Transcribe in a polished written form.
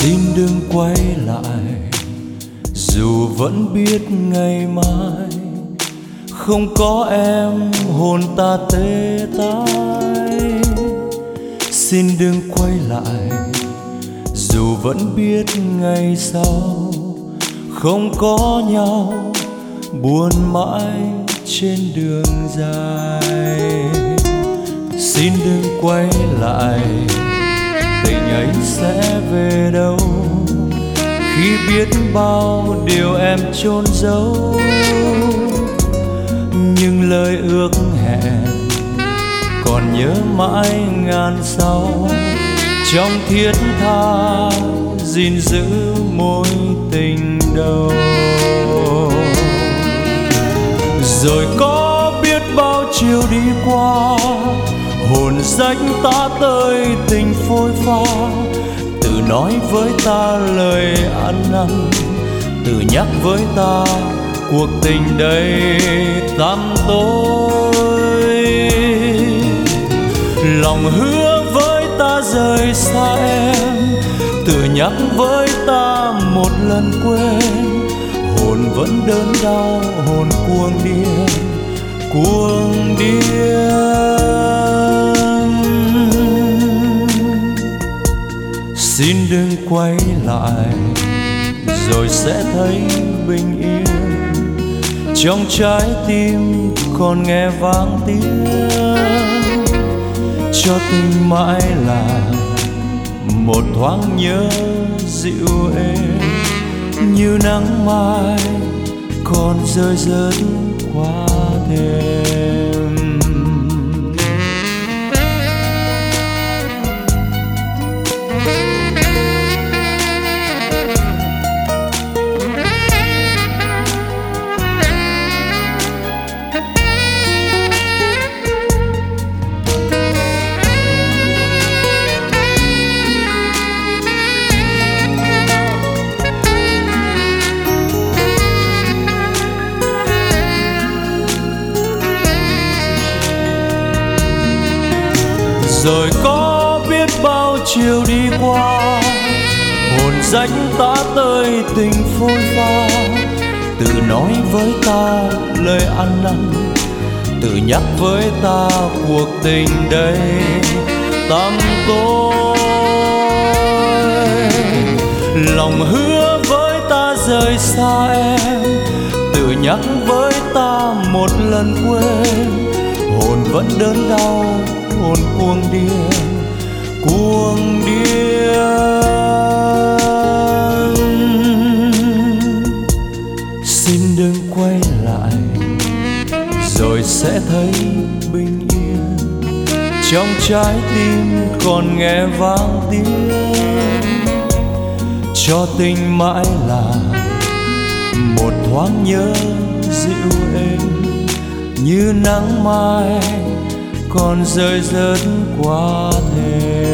Xin đừng quay lại, dù vẫn biết ngày mai không có em hồn ta tê tái. Xin đừng quay lại, dù vẫn biết ngày sau không có nhau buồn mãi trên đường dài. Xin đừng quay lại, tình ấy sẽ về đâu khi biết bao điều em chôn giấu. Nhưng lời ước hẹn còn nhớ mãi ngàn sau, trong thiết tha gìn giữ mối tình đầu. Rồi có biết bao chiều đi qua, hồn danh ta tới tình phôi pha. Tự nói với ta lời ăn năn, tự nhắc với ta cuộc tình đầy tăm tối. Lòng hứa với ta rời xa em, tự nhắc với ta một lần quên. Hồn vẫn đớn đau, hồn cuồng điên, cuồng điên. Xin đừng quay lại, rồi sẽ thấy bình yên. Trong trái tim còn nghe vang tiếng, cho tình mãi là một thoáng nhớ dịu êm. Như nắng mai còn rơi rớt qua thềm. Rồi có biết bao chiều đi qua, hồn danh ta tới tình phôi pha. Tự nói với ta lời ăn năn, tự nhắc với ta cuộc tình đầy tăm tối. Lòng hứa với ta rời xa em, tự nhắc với ta một lần quên. Hồn vẫn đớn đau, hồn cuồng điên, cuồng điên. Xin đừng quay lại, rồi sẽ thấy bình yên. Trong trái tim còn nghe vang tiếng, cho tình mãi là một thoáng nhớ dịu êm. Như nắng mai còn rơi rớt qua thềm.